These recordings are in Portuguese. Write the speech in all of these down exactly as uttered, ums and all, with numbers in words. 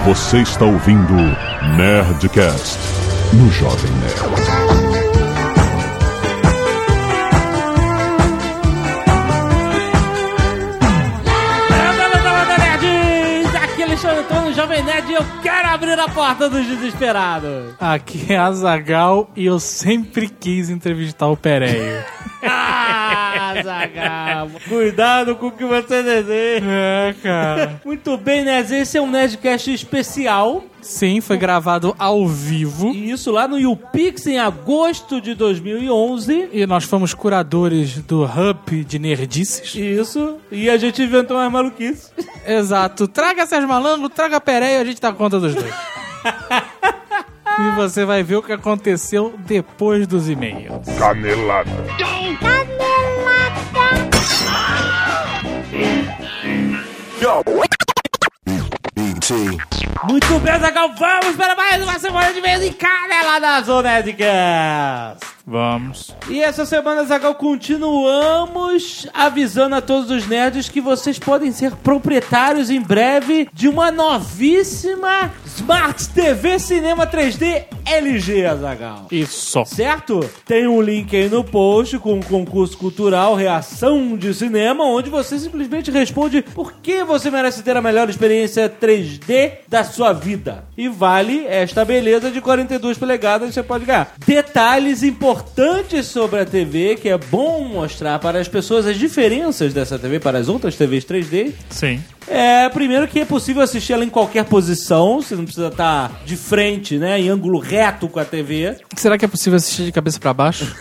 Você está ouvindo Nerdcast no Jovem Nerd. Eu tô no Jovem Nerd e eu quero abrir a porta dos desesperados. Aqui é Azaghal e eu sempre quis entrevistar o Pereio. Ah, Azaghal, cuidado com o que você deseja. É, cara. Muito bem, Nerd, esse é um Nerdcast especial. Sim, foi gravado ao vivo. Isso, lá no YouPix em agosto de dois mil e onze. E nós fomos curadores do Hub de Nerdices. Isso, e a gente inventou umas maluquices. Exato. Traga Sérgio Malandro, traga Pereio, a gente dá conta dos dois. E você vai ver o que aconteceu depois dos e-mails. Canelada. Canelada. Muito bem, Azaghal, vamos para mais uma semana de vez em Canelada Zona Nerdcast. Vamos. E essa semana, Azaghal, continuamos avisando a todos os nerds que vocês podem ser proprietários em breve de uma novíssima Smart T V Cinema três D L G, Azaghal. Isso. Certo? Tem um link aí no post com um concurso cultural Reação de Cinema, onde você simplesmente responde por que você merece ter a melhor experiência três D da sua vida. E vale esta beleza de quarenta e duas polegadas que você pode ganhar. Detalhes importantes sobre a T V, que é bom mostrar para as pessoas as diferenças dessa T V para as outras T Vs três D. Sim. É, primeiro que é possível assistir ela em qualquer posição, você não precisa estar de frente, né, em ângulo reto com a T V. Será que é possível assistir de cabeça pra baixo?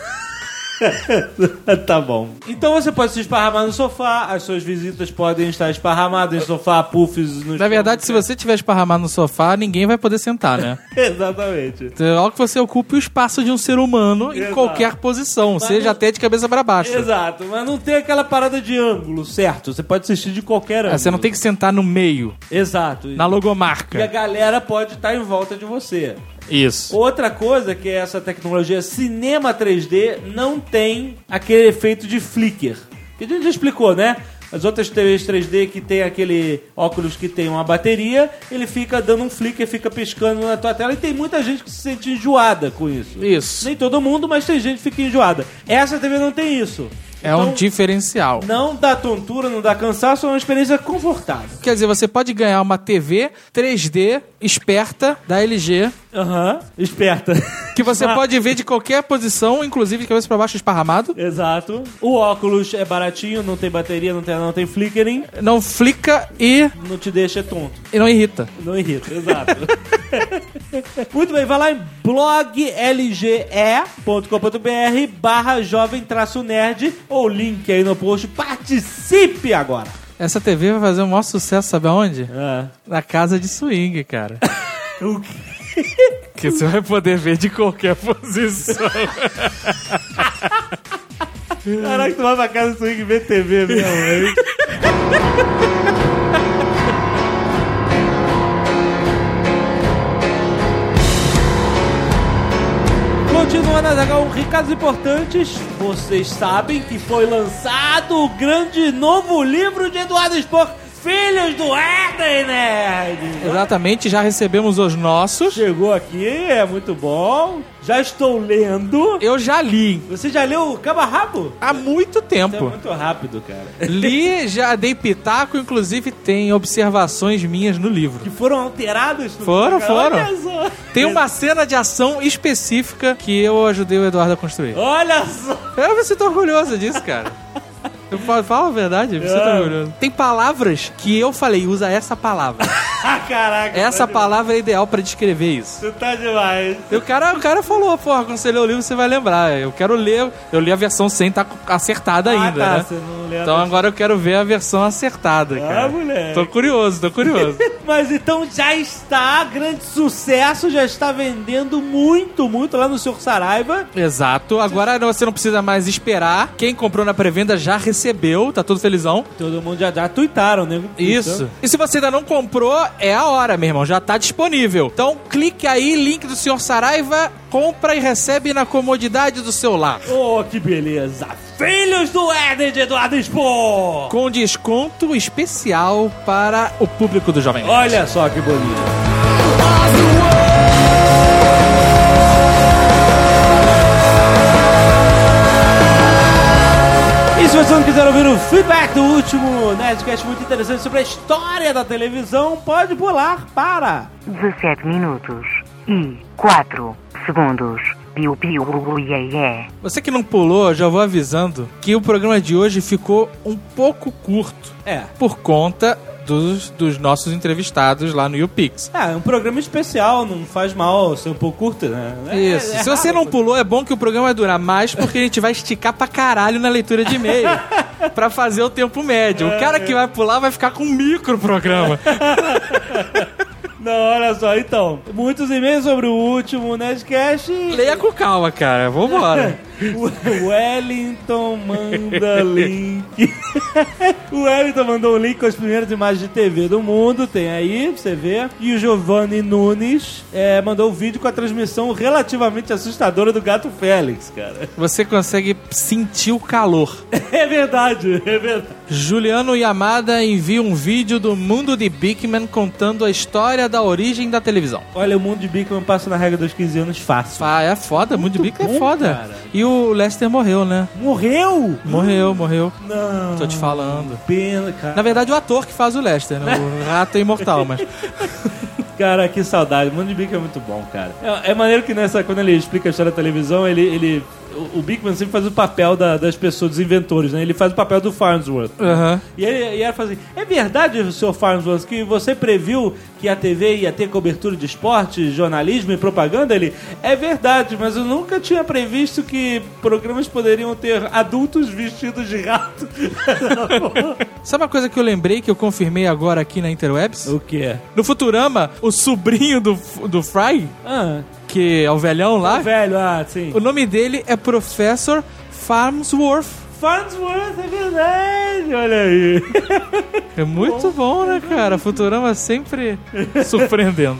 Tá bom. Então você pode se esparramar no sofá, as suas visitas podem estar esparramadas em sofá, puffs... Na verdade, se você tiver esparramado no sofá, ninguém vai poder sentar, né? Exatamente. Então, logo que você ocupe o espaço de um ser humano Exato. Em qualquer posição, Mas seja não... até de cabeça pra baixo. Exato, mas não tem aquela parada de ângulo, certo? Você pode assistir de qualquer ângulo. É, você não tem que sentar no meio. Exato. Na logomarca. E a galera pode estar em volta de você. Isso. Outra coisa que é essa tecnologia Cinema três D não tem aquele efeito de flicker. Que a gente já explicou, né? As outras T Vs três D que tem aquele óculos que tem uma bateria, ele fica dando um flicker, fica piscando na tua tela e tem muita gente que se sente enjoada com isso. Isso. Nem todo mundo, mas tem gente que fica enjoada. Essa T V não tem isso. É Então, um diferencial. não dá tontura, não dá cansaço, é uma experiência confortável. Quer dizer, você pode ganhar uma T V três D esperta da L G. Aham, uhum. Esperta. Que você pode ver de qualquer posição, inclusive de cabeça pra baixo esparramado. Exato. O óculos é baratinho, não tem bateria, não tem, não tem flickering. Não flica e... Não te deixa tonto. E não irrita. Não irrita, exato. Muito bem, vai lá em blog l g e ponto com ponto b r barra jovem traço nerd ou link aí no post. Participe agora! Essa T V vai fazer o maior sucesso, sabe aonde? Ah. Na casa de swing, cara. O quê? Que você vai poder ver de qualquer posição. Caraca, tu vai pra casa do swing e ver T V mesmo, hein? Continuando, Azaghal, recados importantes. Vocês sabem que foi lançado o grande novo livro de Eduardo Spohr, Filhos do Éden, Nerd. Exatamente, já recebemos os nossos. Chegou aqui, é muito bom. Já estou lendo. Eu já li. Você já leu Cabo a Rabo? Há muito Isso é tempo. muito rápido, cara. Li, já dei pitaco, inclusive tem observações minhas no livro. Que foram alterados? No Foram, livro? foram. Olha só. Tem uma cena de ação específica que eu ajudei o Eduardo a construir. Olha só. Eu me sinto orgulhoso disso, cara. Eu falo, falo a verdade, eu me sinto É. orgulhoso. Tem palavras que eu falei, usa essa palavra. Caraca. Essa tá palavra é ideal pra descrever isso. Você tá demais. E o cara, o cara falou, porra, quando você lê o livro você vai lembrar. Eu quero ler, eu li a versão sem estar acertada Ah, ainda, tá, né? você não lembra. Então agora eu quero ver a versão acertada, cara. Ah, moleque. Tô curioso, tô curioso. Mas então já está, grande sucesso, já está vendendo muito, muito lá no senhor Saraiva. Exato. Agora você não precisa mais esperar. Quem comprou na pré-venda já recebeu recebeu, tá tudo felizão. Todo mundo já, já tuitaram, né? Isso. E se você ainda não comprou, é a hora, meu irmão. Já tá disponível. Então, clique aí, link do senhor Saraiva, compra e recebe na comodidade do seu lar. Oh, que beleza! Filhos do Éden de Eduardo Spor! Com desconto especial para o público do Jovem Nerd. Olha só que bonito. E se você não quiser ouvir o feedback do último Nerdcast muito interessante sobre a história da televisão, pode pular para dezessete minutos e quatro segundos. Piu, piu, iê, iê. Você que não pulou, já vou avisando que o programa de hoje ficou um pouco curto. É. Por conta dos, dos nossos entrevistados lá no YouPix. É, um programa especial, não faz mal ser um pouco curto, né? É, Isso. é Se você não pulou, é bom que o programa vai durar mais, porque a gente vai esticar pra caralho na leitura de e-mail. Pra fazer o tempo médio. O cara que vai pular vai ficar com um micro programa. Não, olha só, então, muitos e-mails sobre o último Nerdcast. Leia com calma, cara. Vambora. O Wellington manda link. O Wellington mandou um link com as primeiras imagens de T V do mundo. Tem aí, pra você ver. E o Giovanni Nunes é, mandou um vídeo com a transmissão relativamente assustadora do Gato Félix, cara. Você consegue sentir o calor. É verdade, é verdade. Juliano Yamada envia um vídeo do mundo de Bigman contando a história da origem da televisão. Olha, o mundo de Bigman passa na regra dos quinze anos fácil. Ah, é foda, o mundo de Bigman é bom, foda. Cara. E o Lester morreu, né? Morreu? Morreu, morreu. Não. Tô te falando. Pena, cara. Na verdade, o ator que faz o Lester, né? O rato é imortal, mas... Cara, que saudade. O mundo de Bigman é muito bom, cara. É, é maneiro que nessa, quando ele explica a história da televisão, ele... ele o, o Bigman sempre faz o papel da, das pessoas, dos inventores, né? Ele faz o papel do Farnsworth. Uhum. E ele, e ele fala assim, é verdade, senhor Farnsworth, que você previu que a T V ia ter cobertura de esporte, jornalismo e propaganda? Ele, é verdade, mas eu nunca tinha previsto que programas poderiam ter adultos vestidos de rato. Sabe uma coisa que eu lembrei, que eu confirmei agora aqui na Interwebs? O quê? No Futurama, o sobrinho do, do Fry, Ah, que é o velhão lá, o velho, ah, sim. o nome dele é Professor Farnsworth. Farnsworth, é verdade, olha aí. É muito bom, né, cara? Futurama sempre surpreendendo.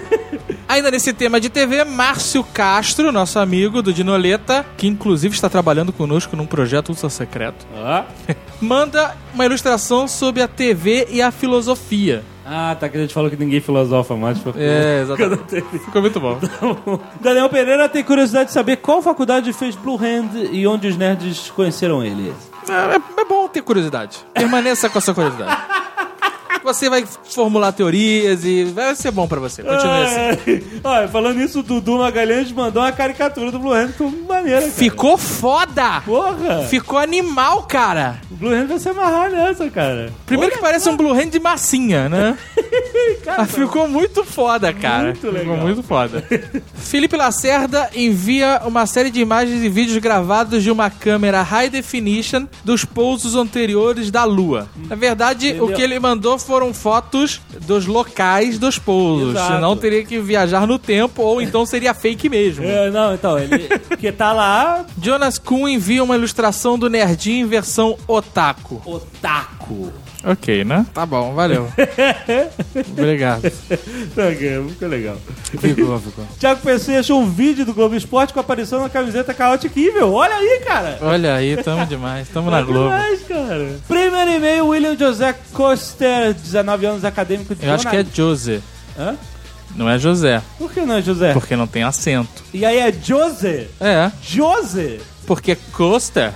Ainda nesse tema de T V, Márcio Castro, nosso amigo do Dinoleta, que inclusive está trabalhando conosco num projeto ultra secreto, Ah. manda uma ilustração sobre a T V e a filosofia. Ah, tá, que a gente falou que ninguém filosofa mais. Foi... É, exatamente. Ficou muito bom. Daniel Pereira tem curiosidade de saber qual faculdade fez Blue Hand e onde os nerds conheceram ele. É, é bom ter curiosidade. Permaneça com a sua curiosidade. Você vai formular teorias e vai ser bom pra você. Continue assim. Olha, falando isso, o Dudu Magalhães mandou uma caricatura do Blue Hand, ficou maneira, cara. Ficou foda! Porra! Ficou animal, cara! O Blue Hand vai se amarrar nessa, cara. Primeiro Olha que parece só. um Blue Hand de massinha, né? Cara, Mas ficou muito foda, cara. Muito legal. Ficou muito foda. Felipe Lacerda envia uma série de imagens e vídeos gravados de uma câmera high definition dos pousos anteriores da Lua. Na verdade, Entendeu? o que ele mandou foram fotos dos locais dos pousos. Exato. Senão teria que viajar no tempo, ou então seria fake mesmo. É, não, então, ele... Porque tá lá... Jonas Kuhn envia uma ilustração do Nerdinho em versão otaku. Otaku. Ok, né? Tá bom, valeu. Obrigado. Ok, ficou legal. Ficou, ficou. Thiago P C achou um vídeo do Globo Esporte com a aparição na camiseta Chaotic Evil. Olha aí, cara. Olha aí, tamo demais. Tamo na É Globo. demais, cara. Primeiro e-mail, William José Coster, dezenove anos, acadêmico de Eu acho que é jornalismo. José. Hã? Não é José, Por que não é José? porque não tem acento. E aí é José? É, José? porque Costa,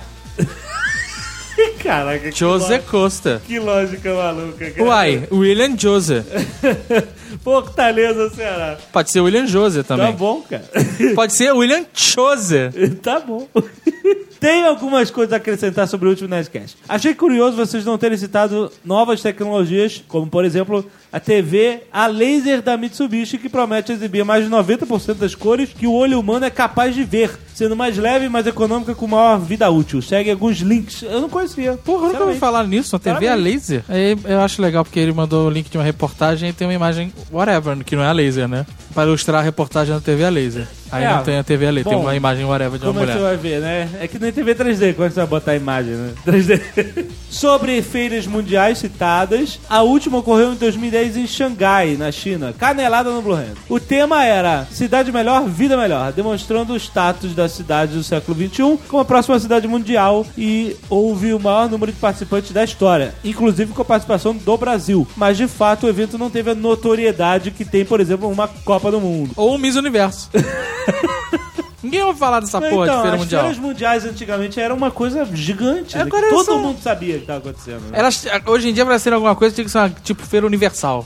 Caraca, que, José lógica, Costa. que lógica maluca, cara. Uai, William José. Fortaleza, Ceará. Pode ser William José Tá também. bom, cara. Pode ser William José. Tá bom. Tem algumas coisas a acrescentar sobre o último Nerdcast. Achei curioso vocês não terem citado novas tecnologias, como, por exemplo, a T V a laser da Mitsubishi, que promete exibir mais de noventa por cento das cores que o olho humano é capaz de ver, sendo mais leve e mais econômica com maior vida útil. Segue alguns links. Eu não conhecia. Porra, eu nunca ouvi Sinceramente. falar nisso, uma T V a laser. Aí eu acho legal, porque ele mandou o link de uma reportagem e tem uma imagem whatever, que não é a laser, né? Pra ilustrar a reportagem da T V a laser. Aí É. não tem a T V ali, tem Bom, uma imagem whatever de uma Como é que mulher. você vai ver, né? É que nem T V três D, quando você vai botar a imagem, né? três D. Sobre feiras mundiais citadas, a última ocorreu em dois mil e dez em Xangai, na China. Canelada no Blue Hand. O tema era Cidade Melhor, Vida Melhor, demonstrando o status da cidade do século vinte e um como a próxima cidade mundial, e houve o maior número de participantes da história, inclusive com a participação do Brasil. Mas, de fato, o evento não teve a notoriedade que tem, por exemplo, uma Copa do Mundo. Ou o Miss Universo. Ninguém ouve falar dessa porra então, de feira as mundial. feiras mundiais antigamente era uma coisa gigante, né? Agora Que todo são- mundo sabia que estava acontecendo. Né? Elas, hoje em dia, pra ser alguma coisa, tinha que ser uma, tipo feira universal.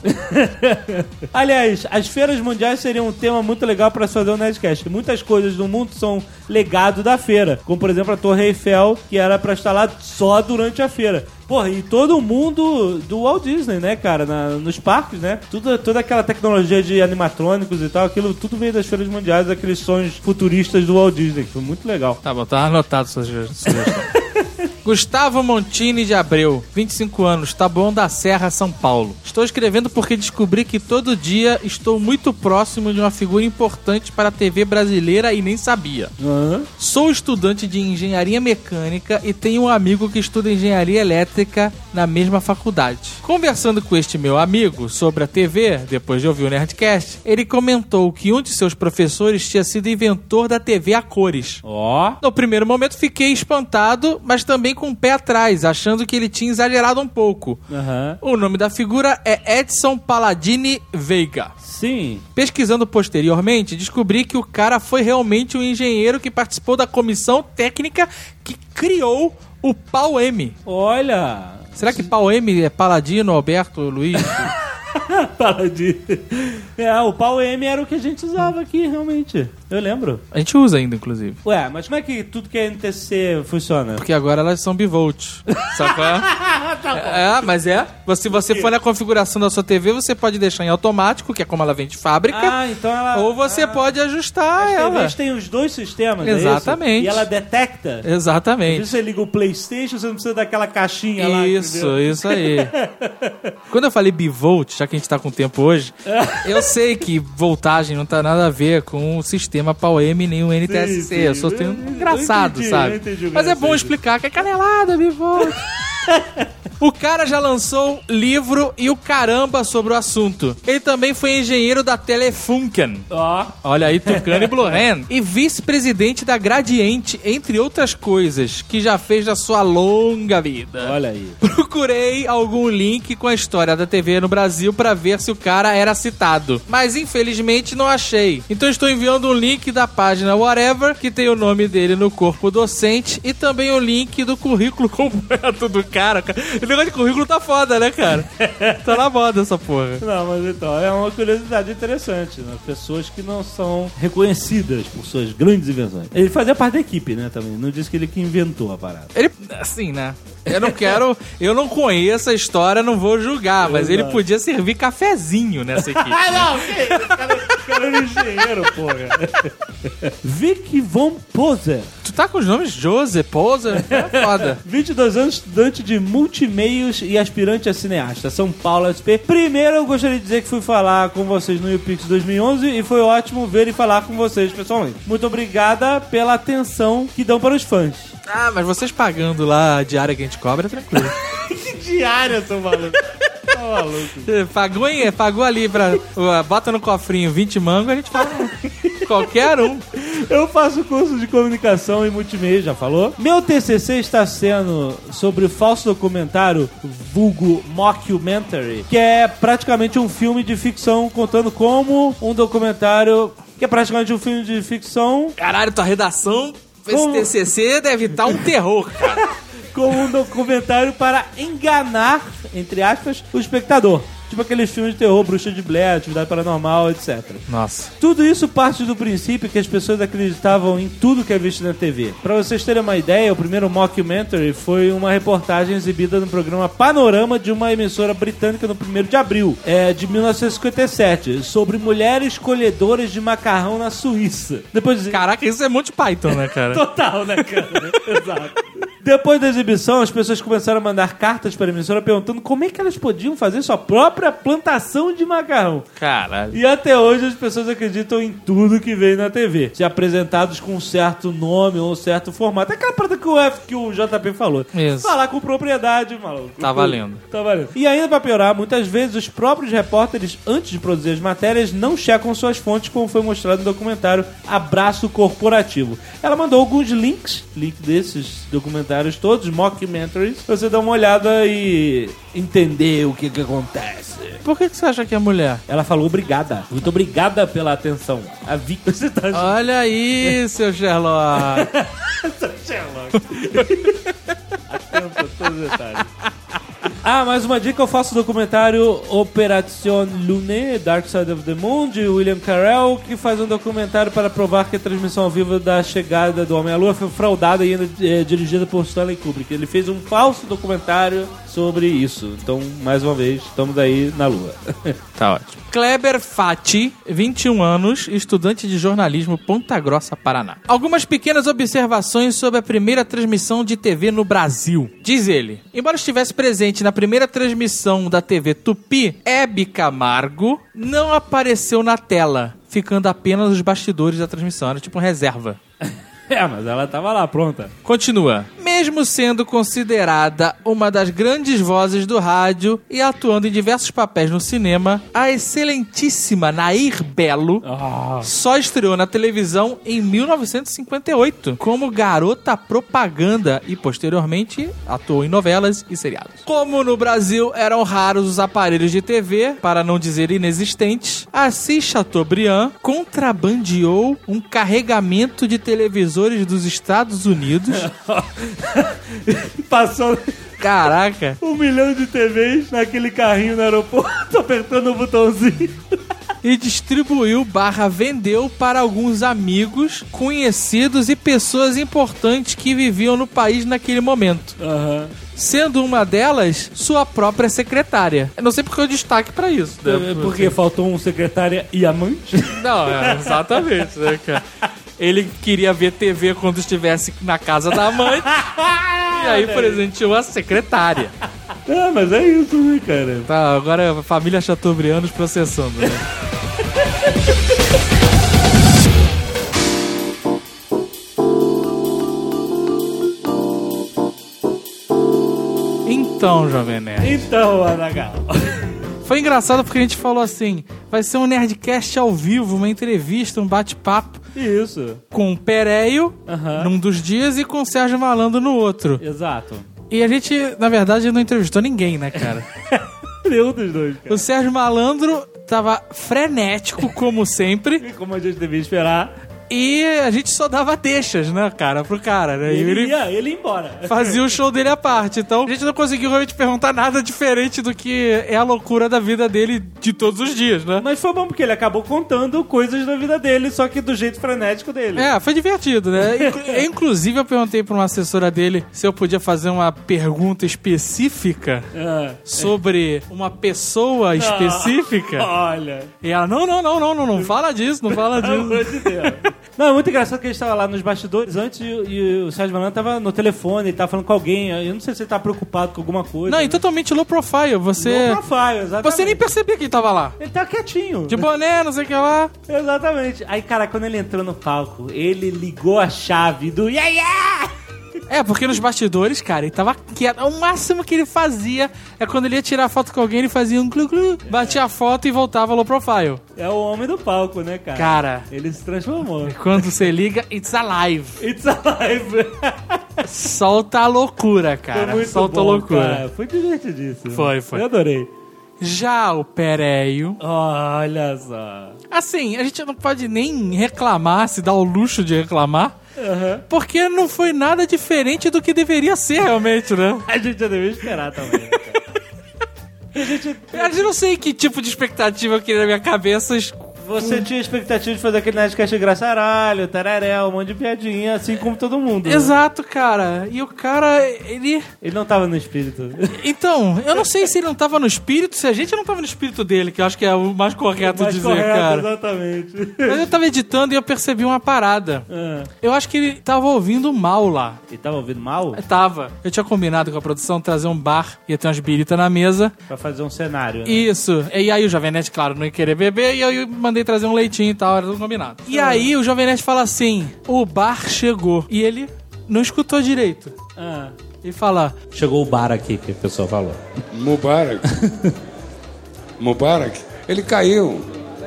Aliás, as feiras mundiais seriam um tema muito legal para se fazer um Nerdcast. Muitas coisas do mundo são legado da feira, como por exemplo a Torre Eiffel, que era para estar lá só durante a feira. Porra, e todo mundo do Walt Disney, né, cara, na, nos parques, né? Tudo, toda aquela tecnologia de animatrônicos e tal, aquilo tudo veio das feiras mundiais, aqueles sonhos futuristas do Walt Disney, que foi muito legal. Tá bom, tá anotado suas sugestões. Gustavo Montini de Abreu, vinte e cinco anos, Taboão da Serra, São Paulo. Estou escrevendo porque descobri que todo dia estou muito próximo de uma figura importante para a T V brasileira e nem sabia. Aham. Sou estudante de engenharia mecânica e tenho um amigo que estuda engenharia elétrica na mesma faculdade. Conversando com este meu amigo sobre a T V, depois de ouvir o Nerdcast, ele comentou que um de seus professores tinha sido inventor da T V a cores. Ó. No primeiro momento fiquei espantado, mas também com o pé atrás, achando que ele tinha exagerado um pouco. Aham. O nome da figura é Edson Palladini Veiga. Sim. Pesquisando posteriormente, descobri que o cara foi realmente um engenheiro que participou da comissão técnica que criou o Pau-M. Olha. Será que Pau-M é Paladino, Alberto, Luiz? Fala de... É, o pau M era o que a gente usava aqui, realmente. Eu lembro. A gente usa ainda, inclusive. Ué, mas como é que tudo que é N T C funciona? Porque agora elas são bivolt. Sabe qual é? É, mas é. Se você for na configuração da sua T V, você pode deixar em automático, que é como ela vem de fábrica. Ah, então ela... Ou você ah, pode ajustar As ela. T Vs têm os dois sistemas, é isso? Exatamente. E ela detecta? Por Exatamente. isso você liga o PlayStation, você não precisa daquela caixinha lá. Isso, entendeu? isso aí. Quando eu falei bivolt, já que a gente tá com tempo hoje, eu sei que voltagem não tá nada a ver com o sistema Pau-M nem o N T S C. Sim, sim. Eu sou tendo Eu engraçado, entendi, sabe? eu entendi o Mas é bom conceito. explicar que é canelada, bivolt. O cara já lançou livro e o caramba sobre o assunto. Ele também foi engenheiro da Telefunken. Ó. Olha aí, Tucano e Blue Hand. E vice-presidente da Gradiente, entre outras coisas, que já fez da sua longa vida. Olha aí. Procurei algum link com a história da T V no Brasil pra ver se o cara era citado, mas infelizmente não achei. Então estou enviando um link da página Whatever, que tem o nome dele no corpo docente, e também o link do currículo completo do cara. O negócio de currículo tá foda, né, cara? Tá na moda essa porra. Não, mas então, é uma curiosidade interessante, né? Pessoas que não são reconhecidas por suas grandes invenções. Ele fazia parte da equipe, né, também. Não disse que ele que inventou a parada. Ele, assim, né? Eu não quero, eu não conheço a história, não vou julgar, mas ele Exato. podia servir cafezinho nessa equipe. Ah, não, que isso? O cara, o cara era um engenheiro, porra. Vic Von Poser. Tu tá com os nomes Joseph, Poser, é foda. vinte e dois anos, estudante de multimeios e aspirante a cineasta, São Paulo, S P. Primeiro, eu gostaria de dizer que fui falar com vocês no YouPix dois mil e onze e foi ótimo ver e falar com vocês pessoalmente. Muito obrigada pela atenção que dão para os fãs. Ah, mas vocês pagando lá a diária que a gente cobra, é tranquilo. Que diária, seu maluco. Tá maluco. Pagou, hein? Pagou ali pra... uh, bota no cofrinho vinte mangos, a gente fala qualquer um. Eu faço curso de comunicação e multimedia, já falou? Meu T C C está sendo sobre o falso documentário vulgo mockumentary, que é praticamente um filme de ficção contando como um documentário, que é praticamente um filme de ficção, Caralho, tua redação, esse Como? T C C deve estar um terror, cara. como um documentário para enganar, entre aspas, o espectador. Tipo aqueles filmes de terror, Bruxa de Blair, Atividade Paranormal, etcétera. Nossa. Tudo isso parte do princípio que as pessoas acreditavam em tudo que é visto na T V. Pra vocês terem uma ideia, o primeiro mockumentary foi uma reportagem exibida no programa Panorama de uma emissora britânica no primeiro de abril é, de mil novecentos e cinquenta e sete, sobre mulheres colhedoras de macarrão na Suíça. Depois de... Caraca, isso é Monty Python, né, cara? Total, né, cara? Exato. Depois da exibição, as pessoas começaram a mandar cartas para a emissora perguntando como é que elas podiam fazer sua própria plantação de macarrão. Caralho. E até hoje as pessoas acreditam em tudo que veio na T V. Se apresentados com um certo nome ou um certo formato. É aquela parada que o, F, que o J P falou. Isso. Falar com propriedade, maluco. Tá valendo. Tá valendo. E ainda pra piorar, muitas vezes os próprios repórteres, antes de produzir as matérias, não checam suas fontes, como foi mostrado no documentário Abraço Corporativo. Ela mandou alguns links, link desses documentários todos, mockumentaries, pra você dar uma olhada e entender o que que acontece. Por que, que você acha que é mulher? Ela falou obrigada. Muito obrigada pela atenção. A vi que você tá... Olha aí, seu Sherlock. Seu Sherlock. Atento a todos os detalhes. Ah, mais uma dica, eu faço o documentário Operación Lune, Dark Side of the Moon, de William Carell, que faz um documentário para provar que a transmissão ao vivo da chegada do Homem à Lua foi fraudada e ainda é, dirigida por Stanley Kubrick. Ele fez um falso documentário sobre isso. Então, mais uma vez, estamos aí na Lua. Tá ótimo. Kleber Fati, vinte e um anos, estudante de jornalismo, Ponta Grossa, Paraná. Algumas pequenas observações sobre a primeira transmissão de T V no Brasil. Diz ele, embora estivesse presente na primeira transmissão da T V Tupi, Hebe Camargo não apareceu na tela, ficando apenas os bastidores da transmissão. Era tipo uma reserva. É, mas ela tava lá, pronta. Continua. Mesmo sendo considerada uma das grandes vozes do rádio e atuando em diversos papéis no cinema, a excelentíssima Nair Belo Oh. só estreou na televisão em mil novecentos e cinquenta e oito como garota propaganda e posteriormente atuou em novelas e seriados. Como no Brasil eram raros os aparelhos de T V, para não dizer inexistentes, Assis Chateaubriand contrabandeou um carregamento de televisores dos Estados Unidos. Passou Caraca. um milhão de T Vs naquele carrinho no aeroporto, apertando o botãozinho. E distribuiu barra vendeu para alguns amigos, conhecidos e pessoas importantes que viviam no país naquele momento. Aham. Sendo uma delas, sua própria secretária. Eu não sei porque eu destaque pra isso. Né? Porque faltou um secretária e amante? Não, é, exatamente, né, cara? Ele queria ver T V quando estivesse na casa da mãe. E aí presenteou a secretária. Ah, mas é isso, né, cara? Tá, agora a família Chateaubriand nos processando, né? Então, Jovem Nerd. Então, Anagal. Foi engraçado porque a gente falou assim, vai ser um Nerdcast ao vivo, uma entrevista, um bate-papo. Isso. Com o Pereio, Aham. num dos dias, e com o Sérgio Malandro no outro. Exato. E a gente, na verdade, não entrevistou ninguém, né, cara? Nenhum dos dois, cara. O Sérgio Malandro tava frenético, como sempre, E como a gente devia esperar, e a gente só dava deixas, né, cara, pro cara, né? E ele, ele ia, ele ia embora. fazia o show dele à parte. Então, a gente não conseguiu realmente perguntar nada diferente do que é a loucura da vida dele de todos os dias, né? Mas foi bom porque ele acabou contando coisas da vida dele, só que do jeito frenético dele. É, foi divertido, né? Inclu- Inclusive, eu perguntei pra uma assessora dele se eu podia fazer uma pergunta específica Ah. sobre uma pessoa específica. Olha. E ela, não, não, não, não, não, não fala disso, não fala Pelo amor disso. de Deus. Não, é muito engraçado que a gente tava lá nos bastidores antes e, e o Sérgio Malandro tava no telefone, ele tava falando com alguém. Eu não sei se ele tá preocupado com alguma coisa. Não, e totalmente low profile. Você, No profile, exatamente. você nem percebia que ele tava lá. Ele tá quietinho. De boné, não sei o que lá. Exatamente. Aí, cara, quando ele entrou no palco, ele ligou a chave do yeah, yeah! É, porque nos bastidores, cara, ele tava quieto. O máximo que ele fazia é quando ele ia tirar foto com alguém, ele fazia um glu-glu, batia a foto e voltava low profile. É o homem do palco, né, cara? Cara, Ele se transformou. quando você liga, it's alive. It's alive. Solta a loucura, Foi cara. muito Solta a bom, loucura. cara. Foi divertidíssimo. Foi, foi. Eu adorei. Já o Pereio... Olha só. Assim, a gente não pode nem reclamar, se dá o luxo de reclamar, Uhum. porque não foi nada diferente do que deveria ser realmente, né? A gente já devia esperar também, né, cara? A gente... Eu não sei que tipo de expectativa eu queria na minha cabeça Você tinha expectativa de fazer aquele Nerdcast engraçaralho, tararéu, um monte de piadinha, assim como todo mundo. Né? Exato, cara. E o cara, ele... Ele não tava no espírito. Então, eu não sei se ele não tava no espírito, se a gente não tava no espírito dele, que eu acho que é o mais correto O mais dizer, correto, cara. Exatamente. Mas eu tava editando e eu percebi uma parada. Ah. Eu acho que ele tava ouvindo mal lá. Ele tava ouvindo mal? Eu tava. Eu tinha combinado com a produção trazer um bar, ia ter umas biritas na mesa. Pra fazer um cenário. Né? Isso. E aí o Jovem Nerd, claro, não ia querer beber, e eu mandei trazer um leitinho e tal, era tudo combinado. E aí o Jovem Nerd fala assim, o bar chegou. E ele não escutou direito. Ah. E fala... Chegou o bar aqui, que a pessoa falou. Mubarak. Mubarak. Ele caiu.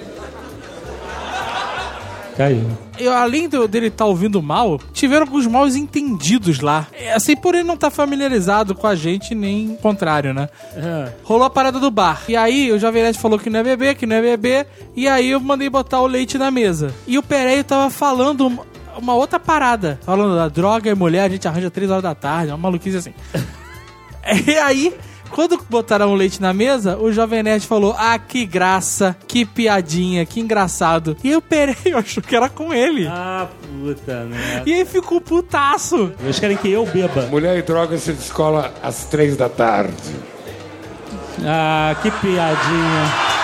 Caiu. Eu, além do, dele estar tá ouvindo mal, tiveram alguns mal entendidos lá. É, assim, por ele não estar tá familiarizado com a gente, nem o contrário, né? Uhum. Rolou a parada do bar. E aí, o Jovem Nerd falou que não é beber, que não é beber. E aí, eu mandei botar o leite na mesa. E o Pereio tava falando uma, uma outra parada. Falando da droga e mulher, a gente arranja três horas da tarde. Uma maluquice assim. E aí... Quando botaram o leite na mesa, o Jovem Nerd falou, ah, que graça, que piadinha, que engraçado. E o Pereio achou que era com ele. Ah, puta merda. E aí ficou putaço. Eles querem que eu beba. Mulher e droga se descola às três da tarde. Ah, que piadinha.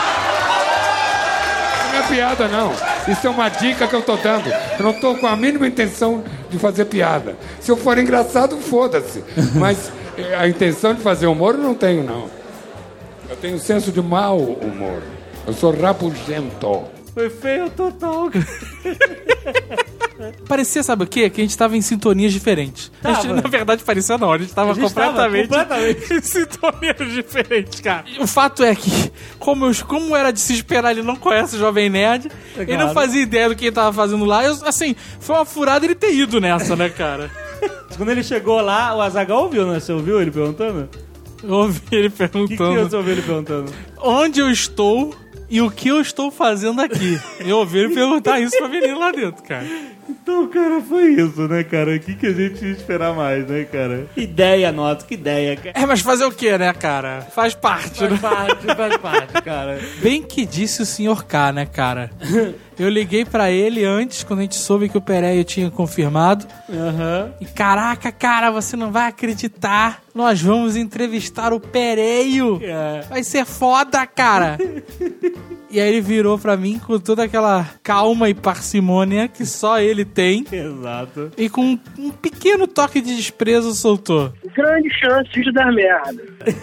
Não é piada, não. Isso é uma dica que eu tô dando. Eu não tô com a mínima intenção de fazer piada. Se eu for engraçado, foda-se. Mas... a intenção de fazer humor eu não tenho, não. Eu tenho senso de mau humor. Eu sou rabugento. Foi feio total. Parecia, sabe o quê? Que a gente tava em sintonias diferentes. A gente, na verdade, parecia não. A gente tava, a gente completamente, tava completamente em sintonias diferentes, cara. E o fato é que, como, eu, como era de se esperar, ele não conhece o Jovem Nerd. É ele claro. Não fazia ideia do que ele tava fazendo lá. Eu, assim, foi uma furada ele ter ido nessa, né, cara? Quando ele chegou lá, o Azaghal ouviu, né? Você ouviu ele perguntando? Eu ouvi ele perguntando. O que, que você ouviu ele perguntando? Onde eu estou e o que eu estou fazendo aqui? Eu ouvi ele perguntar isso pra menina lá dentro, cara. Então, cara, foi isso, né, cara? O que, que a gente ia esperar mais, né, cara? Ideia, nossa, que ideia, cara. É, mas fazer o quê, né, cara? Faz parte, faz né? Faz parte, faz parte, cara. Bem que disse o senhor K, né, cara? Eu liguei pra ele antes, quando a gente soube que o Pereio tinha confirmado. Uhum. E caraca, cara, você não vai acreditar. Nós vamos entrevistar o Pereio. É. Vai ser foda, cara. E aí ele virou pra mim com toda aquela calma e parcimônia que só ele tem. Exato. E com um, um pequeno toque de desprezo soltou. Grande chance de dar merda.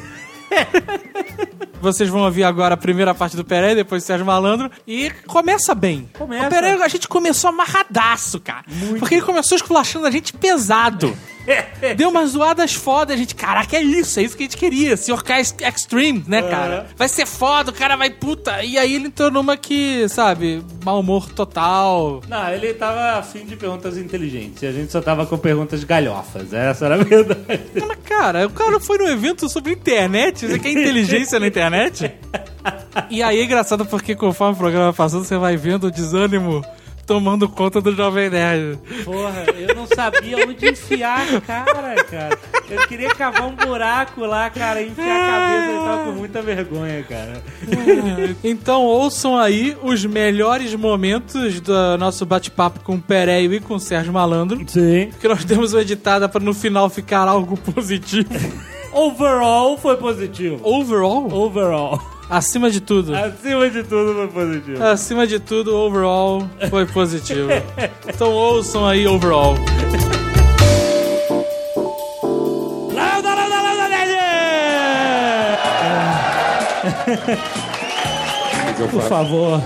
Vocês vão ouvir agora a primeira parte do Pereio, depois do Sérgio Malandro. E começa bem. Começa. O Pereio, a gente começou amarradaço, cara. Muito. Porque ele começou esculachando a gente pesado. Deu umas zoadas foda, a gente, caraca, é isso, é isso que a gente queria. senhor K Extreme, né, cara? Vai ser foda, o cara vai puta. E aí ele entrou numa que, sabe, mau humor total. Não, ele tava afim de perguntas inteligentes. E a gente só tava com perguntas galhofas. Essa era a verdade. Mas, cara, o cara foi num evento sobre internet. Você quer inteligência na internet? E aí é engraçado porque conforme o programa vai passando, você vai vendo o desânimo tomando conta do Jovem Nerd. Porra, eu não sabia onde enfiar a cara, cara. Eu queria cavar um buraco lá, cara, e enfiar a cabeça. Eu tava com muita vergonha, cara. Então ouçam aí os melhores momentos do nosso bate-papo com o Pereio e com o Sérgio Malandro. Sim. Que nós demos uma editada pra no final ficar algo positivo. Overall foi positivo. Overall? Overall. Acima de tudo. Acima de tudo foi positivo. Acima de tudo, overall foi positivo. Então ouçam aí, overall. Lauda, lauda, lauda, Nerd! Por favor.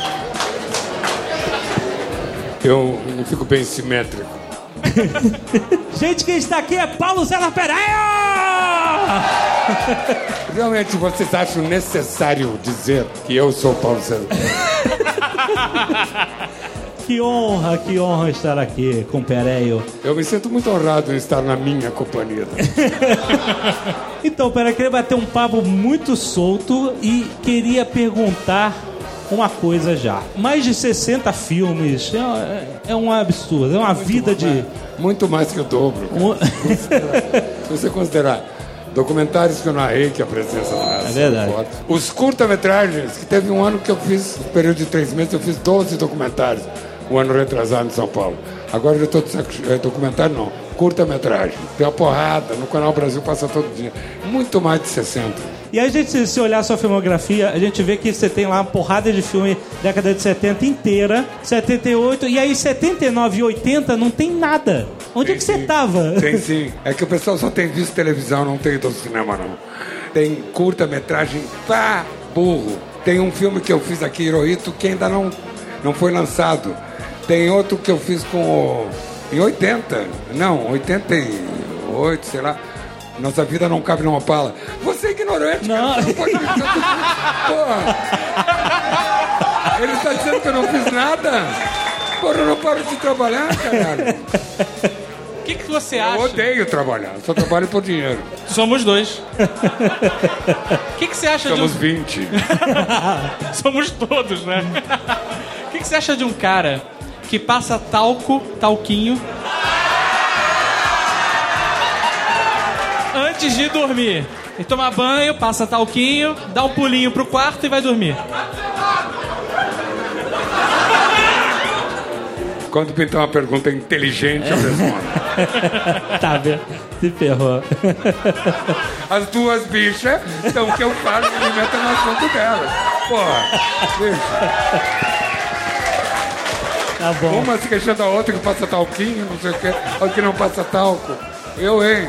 Eu não fico bem simétrico. Gente, quem está aqui é Paulo César Pereio! Realmente vocês acham necessário dizer que eu sou Paulo César? Que honra, que honra estar aqui com o Pereio. Eu me sinto muito honrado em estar na minha companhia. Então, Pereio, eu queria bater um papo muito solto e queria perguntar uma coisa já. Mais de sessenta filmes, é, é um absurdo, é uma muito vida mais, de... Muito mais que o dobro. Um... Se você considerar Documentários que eu narrei, que a presença narração. É verdade. Forte. Os curta-metragens, que teve um ano que eu fiz, no período de três meses, eu fiz doze documentários, um ano retrasado em São Paulo. Agora eu estou de saco cheio. Documentário não, curta-metragem. Tem uma porrada, no Canal Brasil passa todo dia. Muito mais de sessenta. E aí a gente, se olhar a sua filmografia, a gente vê que você tem lá uma porrada de filme década de setenta inteira, setenta e oito, e aí setenta e nove e oitenta não tem nada. Onde Tem é que você sim. tava? Tem sim. É que o pessoal só tem visto televisão, não tem ido ao cinema, não. Tem curta-metragem pra burro. Tem um filme que eu fiz aqui, Hirohito, que ainda não, não foi lançado. Tem outro que eu fiz com o... em oitenta. Não, oitenta e oito, sei lá. Nossa vida não cabe numa pala. Você é ignorante, não. cara. Você não pode dizer. Porra. Ele está dizendo que eu não fiz nada. Porra, eu não paro de trabalhar, caralho. O que, que você acha? Eu odeio trabalhar. Só trabalho por dinheiro. Somos dois. O que, que você acha Somos de um... vinte. Somos todos, né? O que, que você acha de um cara que passa talco, talquinho, antes de dormir? Ele toma banho, passa talquinho, dá um pulinho pro quarto e vai dormir. Quando pintar uma pergunta inteligente, eu respondo. Tá vendo? Se ferrou. As duas bichas estão que eu falo e me meto no assunto delas. Porra, bicho. Tá bom. Uma se queixando da outra que passa talquinho, não sei o quê. Outra que não passa talco. Eu, hein?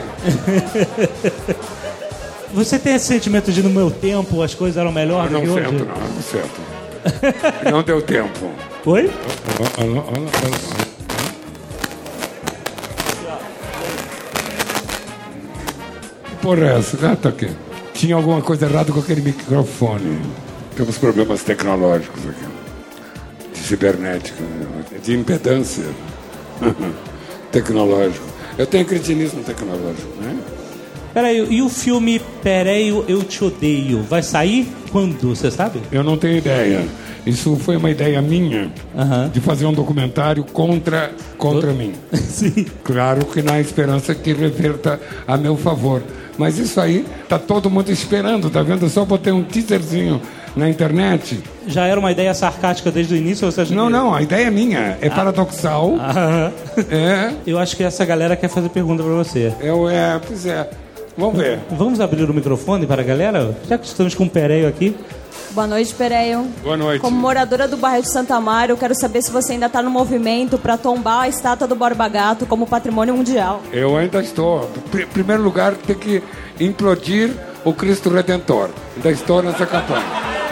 Você tem esse sentimento de no meu tempo as coisas eram melhores do Não que hoje? sento, não. Não sento. Não deu tempo. Oi? Olha, olha, olha, olha. Porra, é essa? Ah, tá aqui. Tinha alguma coisa errada com aquele microfone. Temos problemas tecnológicos aqui. De cibernética, de impedância tecnológico. Eu tenho cretinismo tecnológico, né? Peraí, e o filme Peraí, Eu Te Odeio? Vai sair quando, você sabe? Eu não tenho ideia. Isso foi uma ideia minha, Aham. de fazer um documentário contra, contra mim. Sim. Claro que na esperança que reverta a meu favor. Mas isso aí, tá todo mundo esperando, tá vendo? Eu só botei um teaserzinho na internet. Já era uma ideia sarcástica desde o início? Ou você acha Não, que... não, a ideia é minha. É paradoxal. Aham. É, Eu acho que essa galera quer fazer pergunta pra você. é, é, pois é. Vamos ver. Vamos abrir o microfone para a galera? Já que estamos com o Pereio aqui. Boa noite, Pereio. Boa noite. Como moradora do bairro de Santa Amaro, eu quero saber se você ainda está no movimento para tombar a estátua do Borba Gato como patrimônio mundial. Eu ainda estou. Em primeiro lugar, tem que implodir o Cristo Redentor. Ainda estou nessa campanha.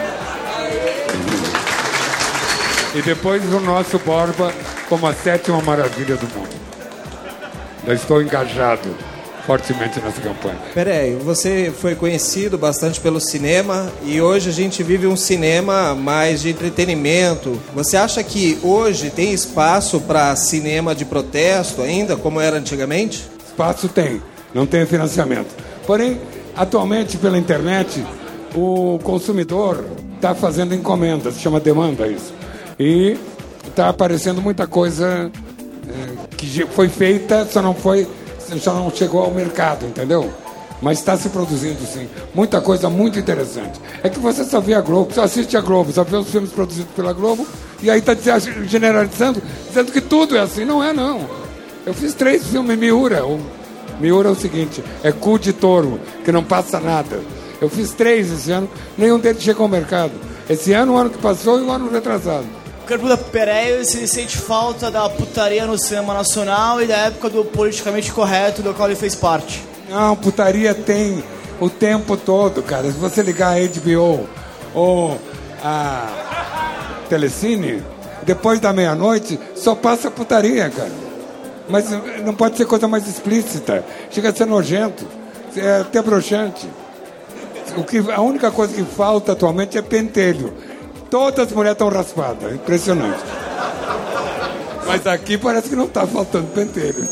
E depois o nosso Borba como a sétima maravilha do mundo. Ainda estou engajado fortemente nessa campanha. Peraí, você foi conhecido bastante pelo cinema e hoje a gente vive um cinema mais de entretenimento. Você acha que hoje tem espaço para cinema de protesto ainda, como era antigamente? Espaço tem, não tem financiamento. Porém, atualmente pela internet, o consumidor está fazendo encomendas, chama demanda isso. E está aparecendo muita coisa é, que foi feita, só não foi... já não chegou ao mercado, entendeu? Mas está se produzindo, sim. Muita coisa muito interessante. É que você só vê a Globo, só assiste a Globo, só vê os filmes produzidos pela Globo, e aí está generalizando, dizendo que tudo é assim. Não é, não. Eu fiz três filmes Miura. O Miura é o seguinte, é cu de touro, que não passa nada. Eu fiz três esse ano, nenhum deles chegou ao mercado. Esse ano, o ano que passou e o ano retrasado. Quero perguntar pro Pereio se ele sente falta da putaria no cinema nacional e da época do politicamente correto do qual ele fez parte. Não, putaria tem o tempo todo, cara. Se você ligar a H B O ou a Telecine, depois da meia-noite, só passa putaria, cara. Mas não pode ser coisa mais explícita. Chega a ser nojento, é até broxante. O que, a única coisa que falta atualmente é pentelho. Todas as mulheres estão raspadas, impressionante. Mas aqui parece que não está faltando pentelho.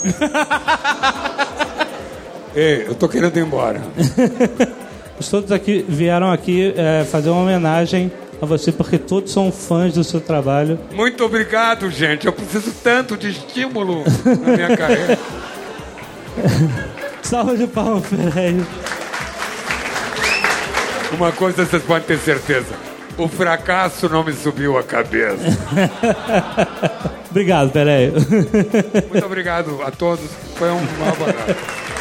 Ei, eu tô querendo ir embora. Todos aqui vieram aqui é, fazer uma homenagem a você, porque todos são fãs do seu trabalho. Muito obrigado, gente. Eu preciso tanto de estímulo na minha carreira. Salva de palmas, Pereio. Uma coisa vocês podem ter certeza. O fracasso não me subiu a cabeça. Obrigado, Pelé. Muito obrigado a todos. Foi um mal barato.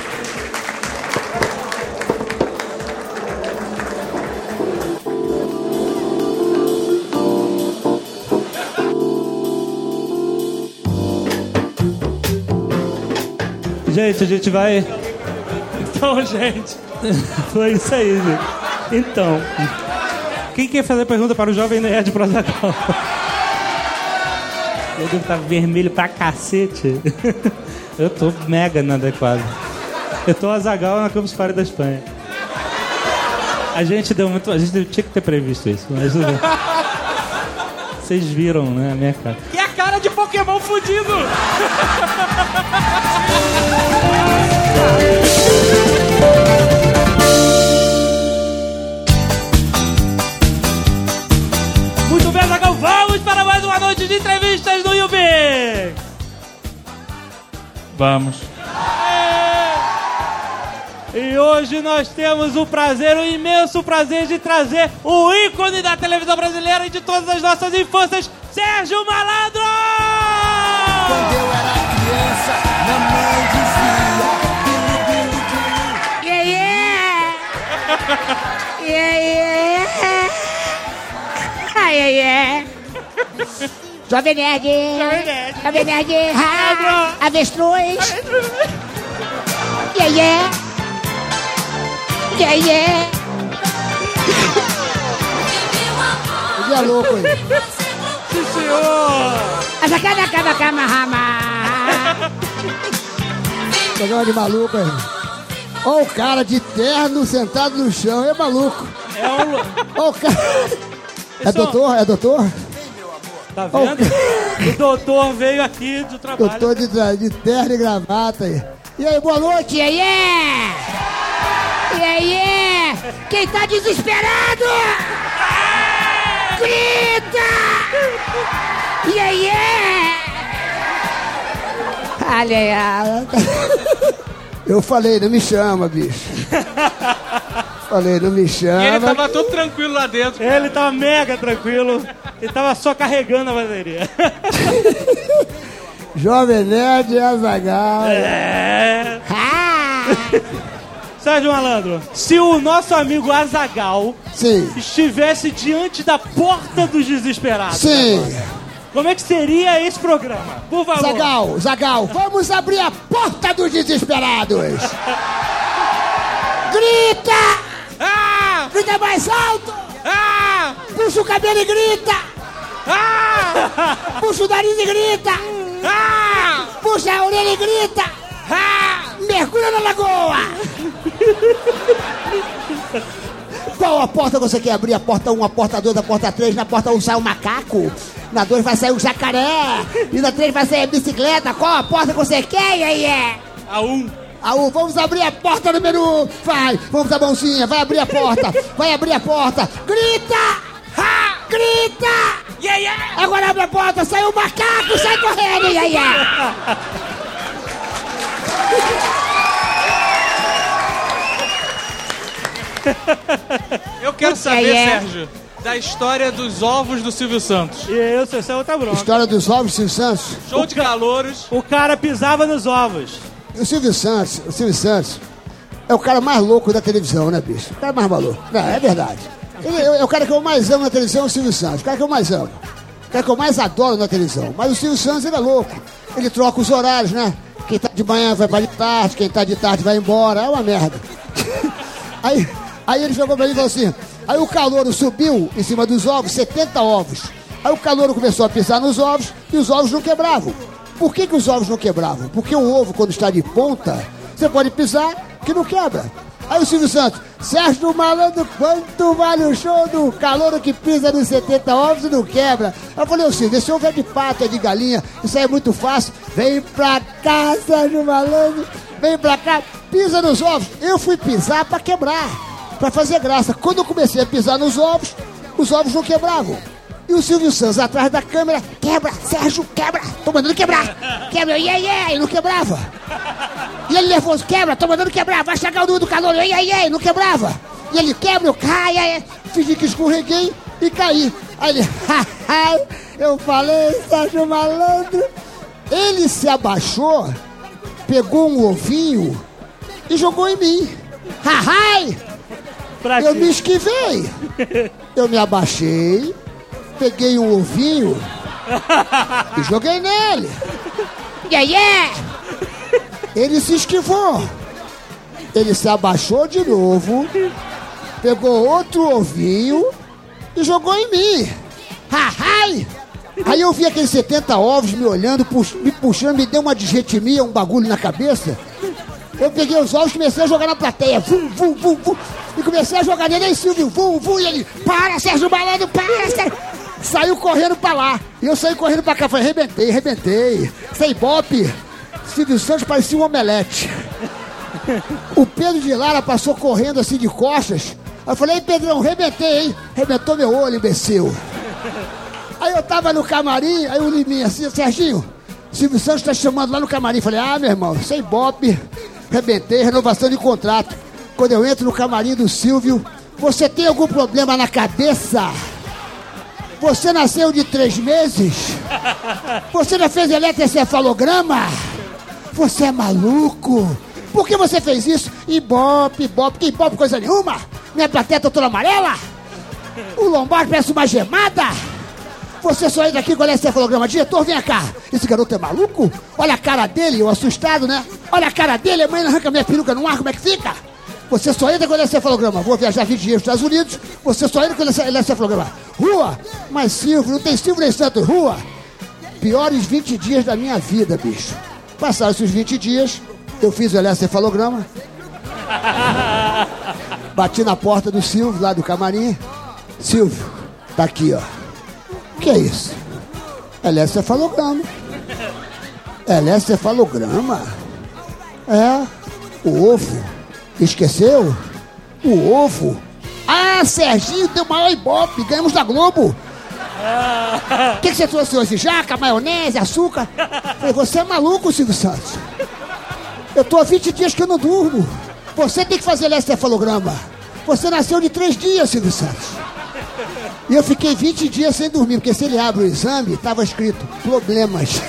Gente, a gente vai... Então, gente... Foi isso aí, gente. Então... Quem quer fazer pergunta para o Jovem Nerd pro Azaghal? Eu devo estar vermelho pra cacete. Eu tô mega inadequado. Eu tô Azaghal na Campus Party da Espanha. A gente deu muito... A gente tinha que ter previsto isso, mas... Vocês viram, né, a minha cara. Que é a cara de Pokémon fudido! Muito bem, Azaghal, vamos para mais uma noite de entrevistas do Yubi! Vamos. E hoje nós temos o prazer, o imenso prazer de trazer o ícone da televisão brasileira e de todas as nossas infâncias, Sérgio Malandro! Quando eu era criança, mamãe dizia... Yeah, yeah! Yeah, yeah! Ah, yeah, yeah! Jovem Nerd! Jovem Nerd! Jovem Nerd! Ah, avestruz! Yeah, yeah! Yeah, yeah! Que dia louco aí! Sim, senhor! Azakana, cama, cama, rama! Programa de maluco aí! Olha o cara de terno sentado no chão, é maluco! É um... Olha o cara... É doutor? É doutor? Tá vendo? O doutor veio aqui do trabalho. Doutor de, de terno e gravata aí. E aí, boa noite, yeah, yeah! Yeah, yeah! Quem tá desesperado? Grita! Yeah, yeah! Olha, eu falei, não me chama, bicho. Falei, não me chama. E ele tava todo tranquilo lá dentro. Cara. Ele tava mega tranquilo. Ele tava só carregando a bateria. Jovem Nerd e Azaghal. É. Sérgio Malandro, se o nosso amigo Azaghal Sim. estivesse diante da porta dos desesperados, Sim. Agora, como é que seria esse programa? Por favor. Azaghal, Azaghal, vamos abrir a porta dos desesperados. Grita! Ah! Grita mais alto! Ah! Puxa o cabelo e grita! Ah! Puxa o nariz e grita! Ah! Puxa a orelha e grita! Ah! Mergulha na lagoa! Qual a porta você quer abrir? A porta um, a porta dois, a porta três. Na porta um sai o macaco. Na dois vai sair o jacaré. E na três vai sair a bicicleta. Qual a porta que você quer, aí é? A um. A um, vamos abrir a porta número um. Vai, vamos a mãozinha, vai abrir a porta. Vai abrir a porta. Grita! Ha! Grita! Yeah, yeah! Agora abre a porta, sai o macaco, sai correndo, yeah, yeah! Eu quero saber, yeah, yeah. Sérgio, da história dos ovos do Silvio Santos. E eu, seu céu, tá bronca. História dos ovos, Silvio Santos. Show de calouros. O cara pisava nos ovos. O Silvio Santos, o Silvio Santos é o cara mais louco da televisão, né, bicho? O cara mais maluco. Não, é verdade. Ele é o cara que eu mais amo na televisão, é o Silvio Santos. O cara que eu mais amo. O cara que eu mais adoro na televisão. Mas o Silvio Santos, ele é louco. Ele troca os horários, né? Quem tá de manhã vai pra de tarde, quem tá de tarde vai embora. É uma merda. Aí, aí ele chegou pra mim e falou assim... Aí o calouro subiu em cima dos ovos, setenta ovos. Aí o calouro começou a pisar nos ovos e os ovos não quebravam. Por que que os ovos não quebravam? Porque o ovo, quando está de ponta, você pode pisar que não quebra. Aí o Silvio Santos, Sérgio Malandro, quanto vale o show do calouro que pisa nos setenta ovos e não quebra? Eu falei, ô Silvio, esse ovo é de pato, é de galinha, isso aí é muito fácil. Vem pra cá, Sérgio Malandro, vem pra cá, pisa nos ovos. Eu fui pisar pra quebrar, pra fazer graça. Quando eu comecei a pisar nos ovos, os ovos não quebravam. E o Silvio Santos atrás da câmera, quebra, Sérgio, quebra, tô mandando quebrar. Quebra, yeah, yeah, e não quebrava. E ele nervoso, quebra, tô mandando quebrar, vai chegar o número do calor, yeah, yeah, e não quebrava. E ele quebra, eu caio, aí fingi que escorreguei e caí. Aí ele, haha, eu falei, Sérgio Malandro. Ele se abaixou, pegou um ovinho e jogou em mim. Haha! Eu me esquivei. Eu me abaixei, peguei um ovinho e joguei nele. Yeah, yeah! Ele se esquivou. Ele se abaixou de novo, pegou outro ovinho e jogou em mim. Haha! Aí eu vi aqueles setenta ovos me olhando, pux- me puxando, me deu uma disritmia, um bagulho na cabeça. Eu peguei os ovos e comecei a jogar na plateia. Vum, vum, vum, vum. E comecei a jogar nele, aí Silvio, vum, vum. E ele, para, Sérgio Malandro, para, Sérgio. Saiu correndo pra lá. E eu saí correndo pra cá. Falei, arrebentei, arrebentei. Sem ibope. Silvio Santos parecia um omelete. O Pedro de Lara passou correndo assim de costas. Aí eu falei, ei, Pedrão, arrebentei, hein? Arrebentou meu olho, imbecil. Aí eu tava no camarim, aí o Liminha assim, Serginho, Silvio Santos tá chamando lá no camarim. Falei, ah, meu irmão, sem ibope, arrebentei, renovação de contrato. Quando eu entro no camarim do Silvio, você tem algum problema na cabeça? Você nasceu de três meses? Você já fez eletroencefalograma? Você é maluco? Por que você fez isso? Ibope, ibope, que ibope coisa nenhuma? Minha plateia tá toda amarela? O lombar parece uma gemada? Você só entra aqui com o encefalograma. Diretor, vem cá. Esse garoto é maluco? Olha a cara dele, eu assustado, né? Olha a cara dele, a mãe não arranca minha peruca no ar, como é que fica? Você só entra com o encefalograma. Vou viajar vinte dias para os Estados Unidos, você só entra com o encefalograma. Rua? Mas Silvio, não tem Silvio nem Santos. Rua? Piores vinte dias da minha vida, bicho. Passaram esses vinte dias, eu fiz o encefalograma. Bati na porta do Silvio, lá do camarim. Silvio, tá aqui, ó. O que é isso? Elecefalograma. Elecefalograma? É, o ovo. Esqueceu? O ovo. Ah, Serginho, deu maior ibope, ganhamos da Globo. O que, que você trouxe hoje? Jaca, maionese, açúcar? Falei, você é maluco, Silvio Santos. Eu tô há vinte dias que eu não durmo. Você tem que fazer elecefalograma. Você nasceu de três dias, Silvio Santos. E eu fiquei vinte dias sem dormir, porque se ele abre o exame, tava escrito problemas.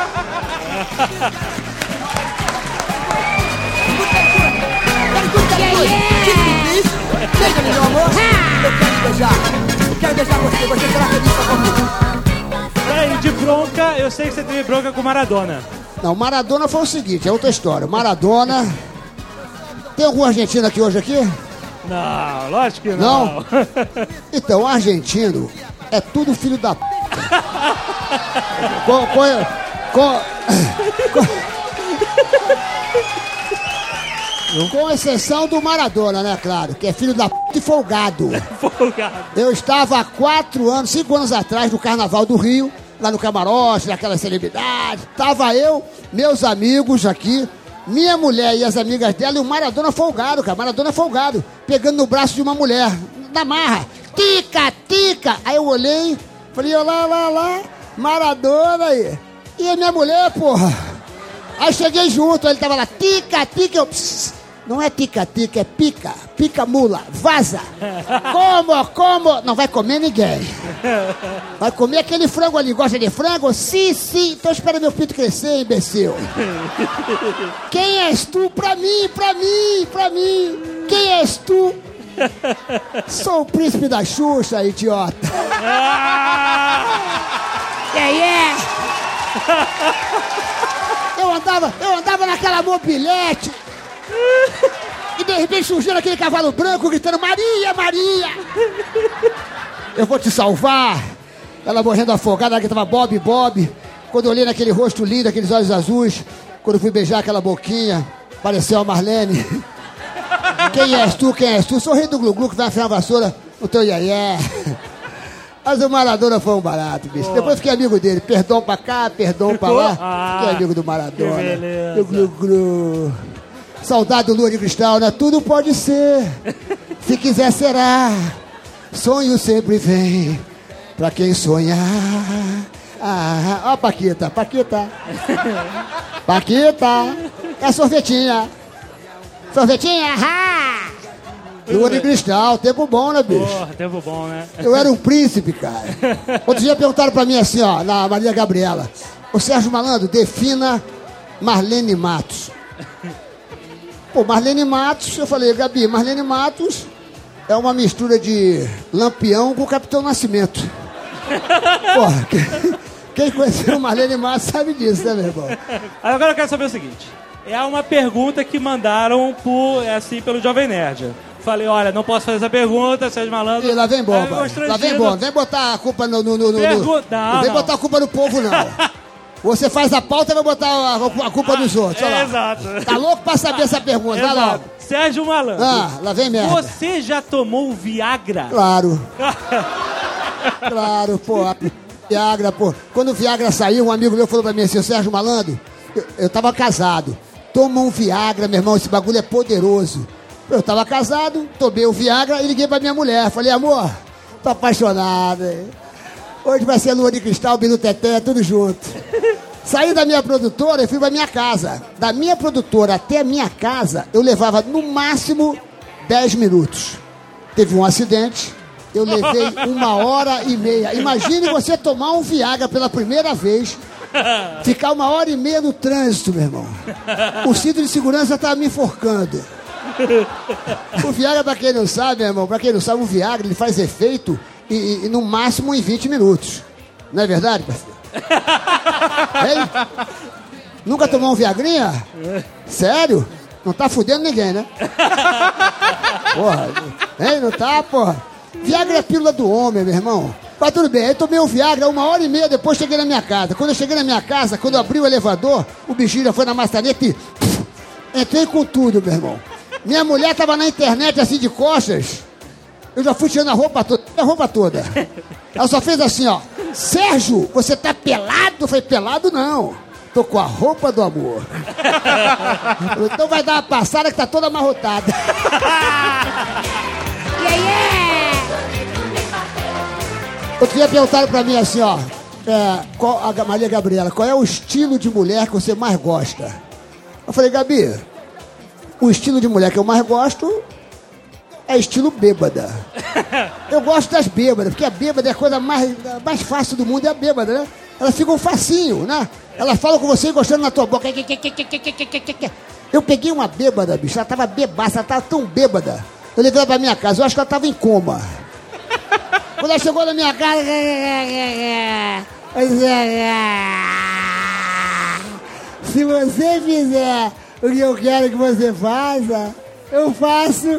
Beija-me, meu amor. Eu quero te beijar. Eu quero beijar você. Você será feliz comigo. Peraí, de bronca, eu sei que você teve bronca com Maradona. Não, Maradona foi o seguinte, é outra história. Maradona... Tem algum argentino aqui hoje aqui? Não, lógico que não. Não? Então, o argentino é tudo filho da p... com, com, com, com, com exceção do Maradona, né, claro, que é filho da p... e folgado. Folgado. Eu estava há quatro anos, cinco anos atrás, no Carnaval do Rio, lá no camarote, naquela celebridade. Tava eu, meus amigos aqui, minha mulher e as amigas dela, e o Maradona folgado, cara. Maradona folgado, pegando no braço de uma mulher, na marra. Tica, tica. Aí eu olhei, falei, olá, olá, olá, Maradona aí. E a minha mulher, porra. Aí cheguei junto, ele tava lá, tica, tica. Eu, pss, não é tica, tica, é pica. Pica mula, vaza. Como, como? Não vai comer ninguém. Vai comer aquele frango ali. Gosta de frango? Sim, sim. Então espera meu pinto crescer, imbecil. Quem és tu? Pra mim, pra mim, pra mim. Quem és tu? Sou o príncipe da Xuxa, idiota. Yeah, yeah. Eu andava, eu andava naquela mobilete. E de repente surgiu aquele cavalo branco gritando, Maria, Maria. Eu vou te salvar. Ela morrendo afogada, ela gritava Bob, Bob. Quando eu olhei naquele rosto lindo, aqueles olhos azuis, quando eu fui beijar aquela boquinha, pareceu a Marlene. Quem és tu, quem és tu? Sou o rei do glu-glu que vai afiar a vassoura no teu iaié. Mas o Maradona foi um barato, bicho. Oh. Depois fiquei amigo dele. Perdão pra cá, perdão Ficou? pra lá. Ah, fiquei amigo do Maradona. Que beleza. Do glu-glu. Saudade do Lua de Cristal, né? Tudo pode ser. Se quiser, será. Sonho sempre vem pra quem sonhar. Ah, ó, Paquita, Paquita. Paquita. É sorvetinha. Sorvetinha, ah. Lua de cristal, tempo bom, né, bicho? Porra, tempo bom, né? Eu era um príncipe, cara. Outro dia perguntaram pra mim assim, ó, na Maria Gabriela. Ô, Sérgio Malandro, defina Marlene Matos. Pô, Marlene Matos, eu falei, Gabi, Marlene Matos é uma mistura de Lampião com Capitão Nascimento. Porra, quem, quem conheceu Marlene Matos sabe disso, né, meu irmão? Agora eu quero saber o seguinte. É uma pergunta que mandaram por, assim, pelo Jovem Nerd. Falei, olha, não posso fazer essa pergunta, Sérgio Malandro. E lá vem bomba. Lá vem bomba. Vem botar a culpa no... no, no, no Pergunta... Não, não vem não. botar a culpa no povo, não. Você faz a pauta e vai botar a, a culpa dos outros. Olha É, lá. exato. Tá louco pra saber essa pergunta? Vai lá. Exato. Sérgio Malandro. Ah, lá vem merda. Você já tomou Viagra? Claro. Claro, pô. A Viagra, pô. Quando o Viagra saiu, um amigo meu falou pra mim assim, Sérgio Malandro, eu, eu tava casado. Toma um Viagra, meu irmão, esse bagulho é poderoso. Eu tava casado, tomei o Viagra e liguei pra minha mulher. Falei, amor, tô apaixonado. Hein? Hoje vai ser lua de cristal, bilu teté, tudo junto. Saí da minha produtora e fui pra minha casa. Da minha produtora até a minha casa, eu levava no máximo dez minutos. Teve um acidente, eu levei uma hora e meia. Imagine você tomar um Viagra pela primeira vez, ficar uma hora e meia no trânsito, meu irmão. O cinto de segurança tava me enforcando. O Viagra, pra quem não sabe, meu irmão, pra quem não sabe, o Viagra ele faz efeito e, e, e no máximo em vinte minutos. Não é verdade, parceiro? Hein? Nunca tomou um Viagrinha? Sério? Não tá fudendo ninguém, né? Porra, hein? Não tá, porra? Viagra é pílula do homem, meu irmão. Mas tudo bem, aí tomei o Viagra, uma hora e meia depois cheguei na minha casa. Quando eu cheguei na minha casa, quando eu abri o elevador, o bichinho já foi na maçaneta e... Pff, entrei com tudo, meu irmão. Minha mulher tava na internet assim de costas. Eu já fui tirando a roupa toda, a roupa toda. Ela só fez assim, ó. Sérgio, você tá pelado? Eu falei, pelado não. Tô com a roupa do amor. Falei, então vai dar uma passada que tá toda amarrotada. Yeah, yeah! Outro dia perguntaram pra mim assim, ó. É, qual, a Maria Gabriela, qual é o estilo de mulher que você mais gosta? Eu falei, Gabi, o estilo de mulher que eu mais gosto é estilo bêbada. Eu gosto das bêbadas, porque a bêbada é a coisa mais, mais fácil do mundo, é a bêbada, né? Elas ficam facinho, né? Elas falam com você encostando na tua boca. Eu peguei uma bêbada, bicho, ela tava bebaça, ela tava tão bêbada. Eu levei ela pra minha casa, eu acho que ela tava em coma. Quando ela chegou na minha casa... Se você fizer o que eu quero que você faça, eu faço...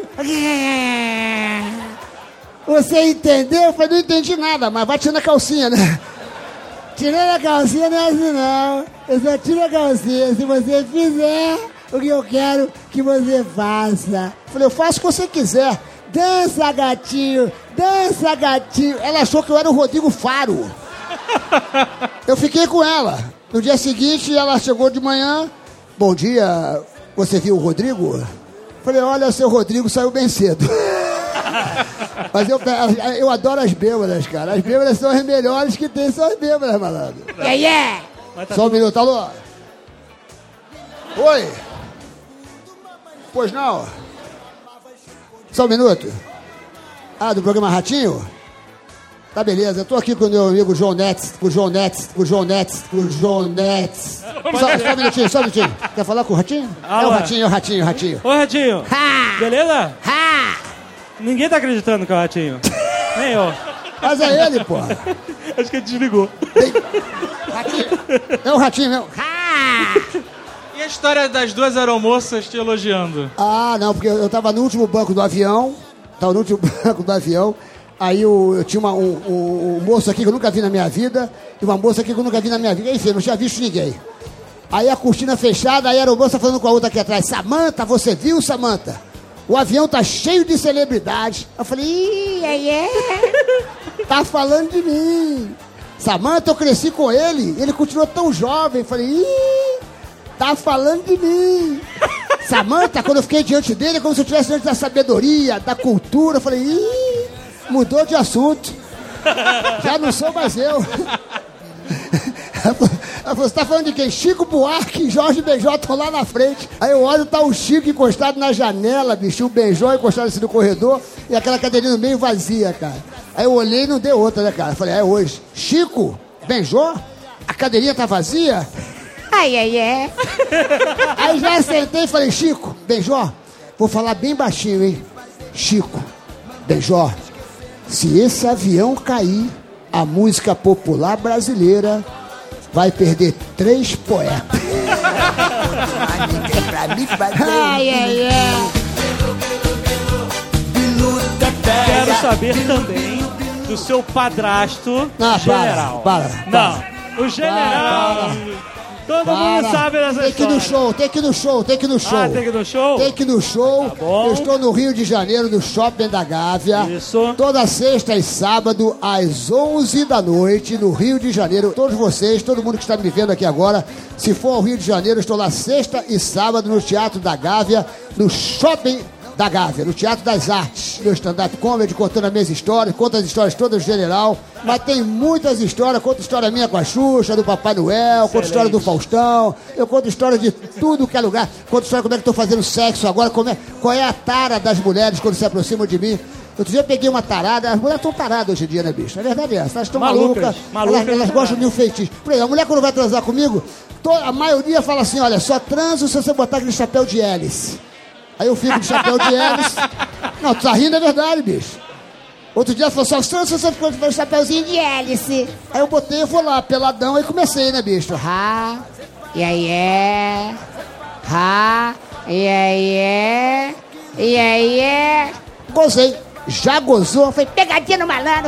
Você entendeu? Eu falei, não entendi nada, mas vai tirando a calcinha, né? Tirando a calcinha não é assim, não. Eu só tiro a calcinha se você fizer o que eu quero que você faça. Eu falei, eu faço o que você quiser. Dança, gatinho, dança, gatinho. Ela achou que eu era o Rodrigo Faro. Eu fiquei com ela. No dia seguinte, ela chegou de manhã. Bom dia, você viu o Rodrigo? Falei, olha, seu Rodrigo saiu bem cedo. Mas eu, eu adoro as bêbadas, cara. As bêbadas são as melhores que tem, são as bêbadas, malandro. Yeah, yeah. Tá Só um minuto, alô? Oi? Pois não? Só um minuto. Ah, do programa Ratinho? Tá, beleza. Eu tô aqui com o meu amigo João Nets, com o João Nets, com o João Nets, com o João Nets. Só, só um minutinho, só um minutinho. Quer falar com o Ratinho? Alô. É o Ratinho, é o Ratinho, é o Ratinho. Ô, Ratinho. Ha! Beleza? Ha! Ninguém tá acreditando que é o Ratinho. Nem eu. Mas é ele, pô. Acho que ele desligou. Ratinho. É o Ratinho mesmo. Ha! E a história das duas aeromoças te elogiando? Ah, não, porque eu tava no último banco do avião. Tava no último banco do avião. Aí eu, eu tinha uma, um, um, um moço aqui que eu nunca vi na minha vida. E uma moça aqui que eu nunca vi na minha vida. Enfim, eu não tinha visto ninguém. Aí a cortina fechada, aí era a moça falando com a outra aqui atrás. Samanta, você viu, Samanta? O avião tá cheio de celebridades. Eu falei, ih, é, é. Tá falando de mim. Samanta, eu cresci com ele. Ele continuou tão jovem. Eu falei, ih, tá falando de mim. Samanta, quando eu fiquei diante dele, é como se eu estivesse diante da sabedoria, da cultura. Eu falei, ih, mudou de assunto. Já não sou mais eu. Eu você tá falando de quem? Chico Buarque e Jorge Benjó estão lá na frente. Aí eu olho, tá o Chico encostado na janela, bicho, o Benjó encostado assim no corredor e aquela cadeirinha meio vazia, cara. Aí eu olhei e não deu outra, né, cara? Falei, é hoje. Chico, Benjó, a cadeirinha tá vazia? Ai, ai, é. Aí já sentei e falei, Chico, Benjó, vou falar bem baixinho, hein? Chico, Benjó, se esse avião cair, a música popular brasileira vai perder três poetas. Ai, ai, ai. Quero saber também do seu padrasto Ah, general. para, para, Não, o general. Para, Todo Para. mundo sabe dessa Tem que ir história. no show, tem que ir no show, tem que ir no show. Ah, tem que ir no show? Tem que ir no show. Tá bom. Eu estou no Rio de Janeiro, no Shopping da Gávea. Isso. Toda sexta e sábado, às onze da noite, no Rio de Janeiro. Todos vocês, todo mundo que está me vendo aqui agora, se for ao Rio de Janeiro, eu estou lá sexta e sábado no Teatro da Gávea, no Shopping da Gávea, no Teatro das Artes. Meu stand-up comedy, contando as minhas histórias, conta as histórias todas do general. Mas tem muitas histórias, conto história minha com a Xuxa, do Papai Noel, conto história do Faustão, eu conto história de tudo que é lugar. Conto história como é que estou fazendo sexo agora, como é, qual é a tara das mulheres quando se aproximam de mim. Outro dia eu peguei uma tarada, as mulheres estão taradas hoje em dia, né, bicho? A verdade é essa, elas estão Malucas, malucas, malucas elas, elas não gostam de um feitiço. Por exemplo, a mulher quando vai transar comigo, to- a maioria fala assim, olha, só transo se você botar aquele chapéu de hélice. Aí eu fico de chapéu de hélice. Não, tu tá rindo, é verdade, bicho. Outro dia ela falou, só transo se você ficou de chapéuzinho de hélice. Aí eu botei, eu vou lá, peladão, aí comecei, né, bicho? Ha, e aí é, ha, e aí é, e aí é. Gozei. Já gozou? Foi pegadinha no malandro.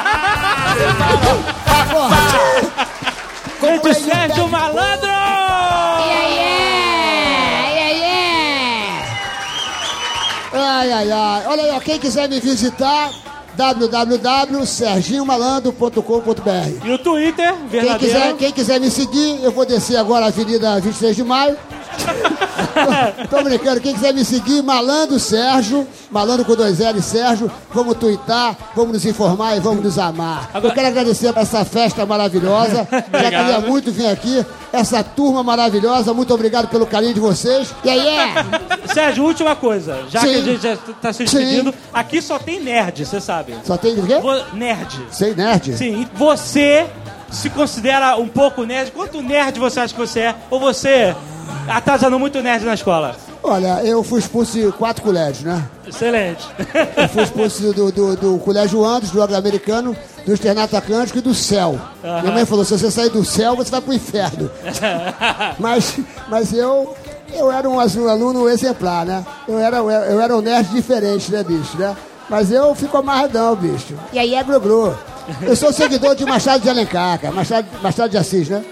Gente, Sérgio Malandro! E aí é, e aí é. Ai, ai, ai. Olha aí, ó, quem quiser me visitar, w w w ponto serginho malandro ponto com ponto b r. E o Twitter, Quem verdadeiro. quiser, quem quiser me seguir, eu vou descer agora a Avenida vinte e três de maio. tô, tô brincando, quem quiser me seguir, Malandro Sérgio, Malandro com dois L, Sérgio, vamos tuitar, vamos nos informar e vamos nos amar. Eu quero agradecer por essa festa maravilhosa, já queria muito vir aqui, essa turma maravilhosa, muito obrigado pelo carinho de vocês. E aí é... Sérgio, última coisa, já Sim. que a gente já tá se Sim. despedindo, aqui só tem nerd, você sabe. Só tem o quê? Vo- Nerd. Sei, nerd? Sim, e você se considera um pouco nerd? Quanto nerd você acha que você é? Ou você atrasando muito nerd na escola? Olha, eu fui expulso de quatro colégios, né? Excelente. Eu fui expulso do, do, do Colégio Andes, do Anglo-Americano, do Externato Atlântico e do Céu. Aham. Minha mãe falou, se você sair do céu, você vai pro inferno. mas, mas eu, eu era um aluno exemplar, né? Eu era, eu era um nerd diferente, né, bicho, né? Mas eu fico amarradão, bicho. E aí é glu-glu. Eu sou seguidor de Machado de Alencar, cara. Machado, Machado de Assis, né?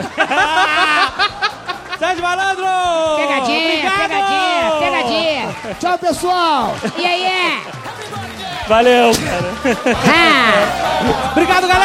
Sérgio Malandro! Pegadinha, Obrigado! pegadinha, pegadinha. Tchau, pessoal. E aí é? Valeu, cara. Obrigado, galera!